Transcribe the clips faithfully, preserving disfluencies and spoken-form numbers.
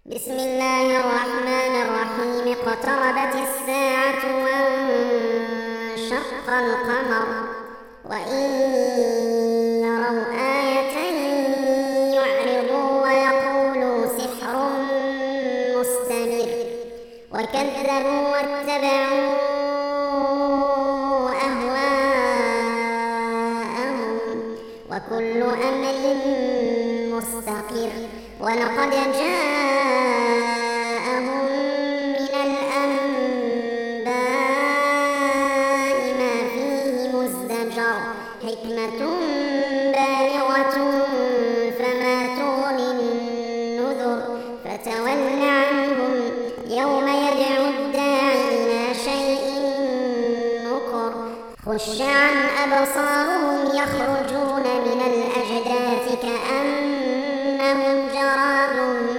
بسم الله الرحمن الرحيم. اقتربت الساعة وانشق القمر وإن يروا آية يعرضوا ويقولوا سحر مستمر وكذبوا واتبعوا أهواءهم وكل أمر مستقر. ولقد جاءهم من الأنباء ما فيه مزدجر حكمة بالغة فما تغني النذر. فتول عنهم يوم يدعو الداعي إلى شيء نكر. خش عن أبصارهم يخرجون من الأجداث كأنهم جراد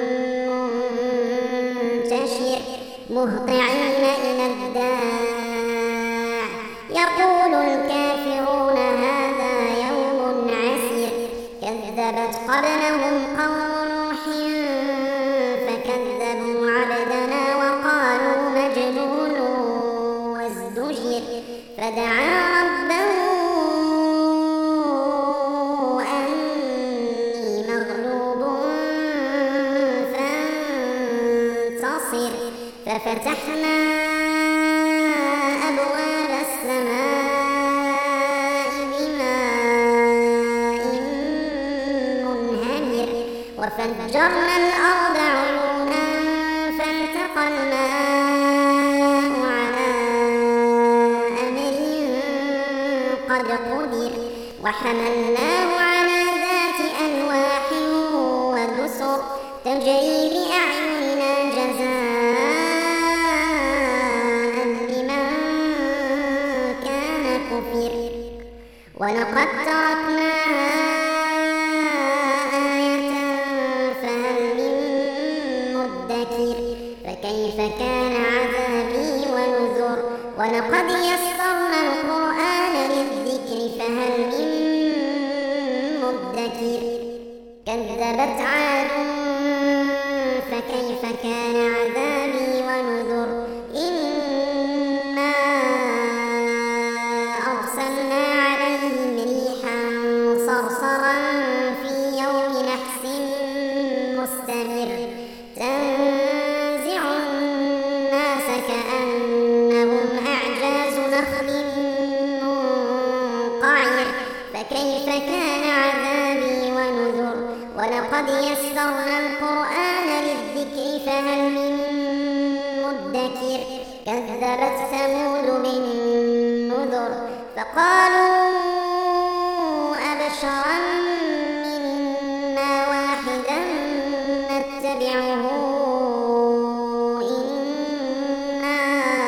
منتشر مهطعين إلى الداع يقول الكافرون هذا يوم عسير. كذبت قبلهم قوم نوح فكذبوا عبدنا وقالوا مجنون وازدجر. فدعا ربه أني مغلوب فانتصر. ففتحنا أبواب السماء بماء منهمر وفجرنا الأرض عيونا فالتقى الماء على أمر قد قدر. وحملناه على ذات ألواح ودسر تجري بأعيننا جزاء لمن كان كفر. ولقد تركناها آية فهل من مدكر. فكيف كان عذابي ونذر. ولقد يسرنا القرآن للذكر فهل من مدكر. كذبت عاد فكيف كان عذابي ونذر. إنا أرسلنا عليهم ريحا صرصرا في يوم نحس مستمر تنزع الناس كأنهم أعجاز نخل منقعر. فكيف كان عذابي ونذر. ولقد يسرنا القرآن للذكر فهل من مدكر. كذبت ثمود بالنذر فقالوا أبشرا منا واحدا نتبعه إنا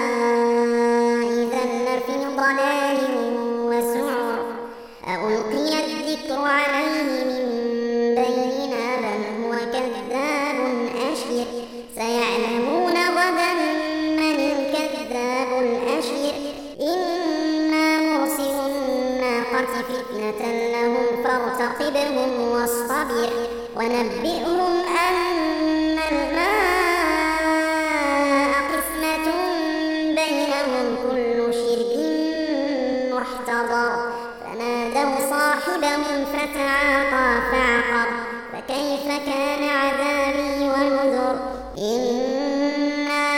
إذا لفي ضلال وسعر. ألقي الذكر عليه من بيننا بل هو كذاب أشر. سيعلمون غدا من الكذاب الأشر. إنا مرسل الناقة فتنة لهم فارتقبهم واصطبر. ونبئهم أن الماء قسمة بينهم كل شرب محتضر. فنادوا صاحبهم فتعاطى فعقر. فكيف كان عذابي ونذر. إنا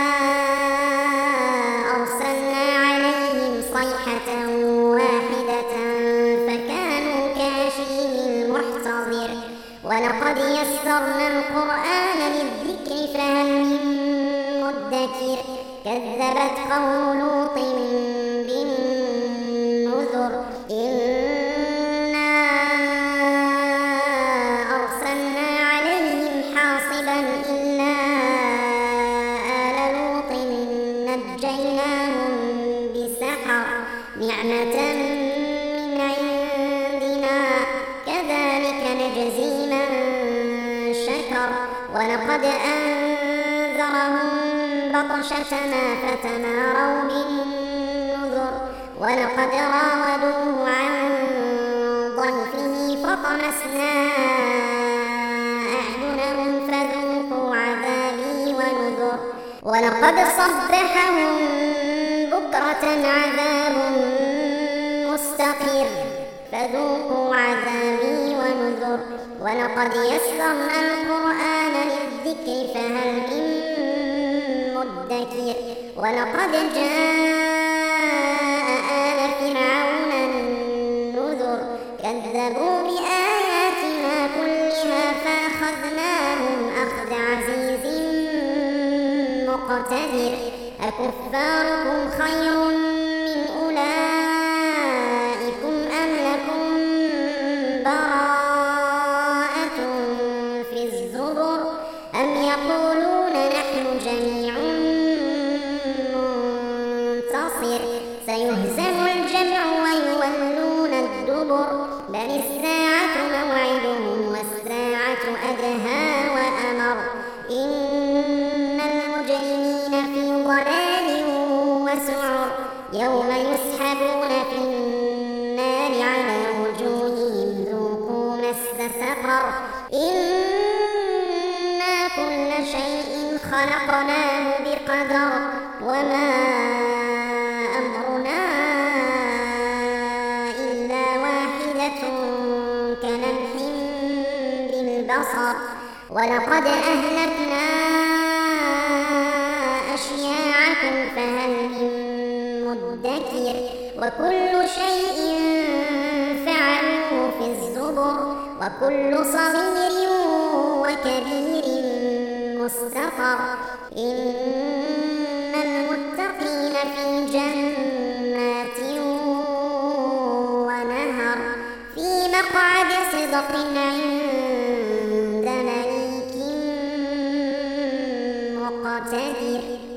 أرسلنا عليهم صيحة واحدة فكانوا كهشيم المحتضر. ولقد يسرنا القرآن للذكر فهل من مدكر. كذبت قوم لوط بالنذر. إنا أرسلنا عليهم حاصبا إلا آل لوط نجيناهم بسحر نعمة من عندنا كذلك نجزي من شكر. ولقد أنذرهم بطشتنا فتماروا بالنذر. ولقد راودوه عن ضيفه فطمسنا أعينهم فذوقوا عذاب ولقد صبحهم بكرة عذاب مستقر فذوقوا عذابي ونذر ولقد يسرنا القرآن للذكر فهل من مدكر ولقد جاء آل فرعون النذر كذبوا بآياتنا كلها فأخذناهم أخذ عزيز مقتدر أكفاركم خير من أولئكم أم لكم براءة في الزبر أم يقولون نحن جميع منتصر سيهزم الجمع ويولون الدبر بل الساعة موعدهم والساعة أدهى وأمر إن المجرمين في ضلال وسعر يوم يسحبون في النار على وجوههم ذوقوا مس سقر إنا كل شيء خلقناه بقدر وما أمرنا إلا واحدة كلمح بالبصر ولقد أهلكنا أشياعكم فهل من مدكر وكل شيء فعلوه في الزبر وكل صغير وكبير مستقر إن المتقين في جنات ونهر في مقعد صدق عند مليك مقتدر.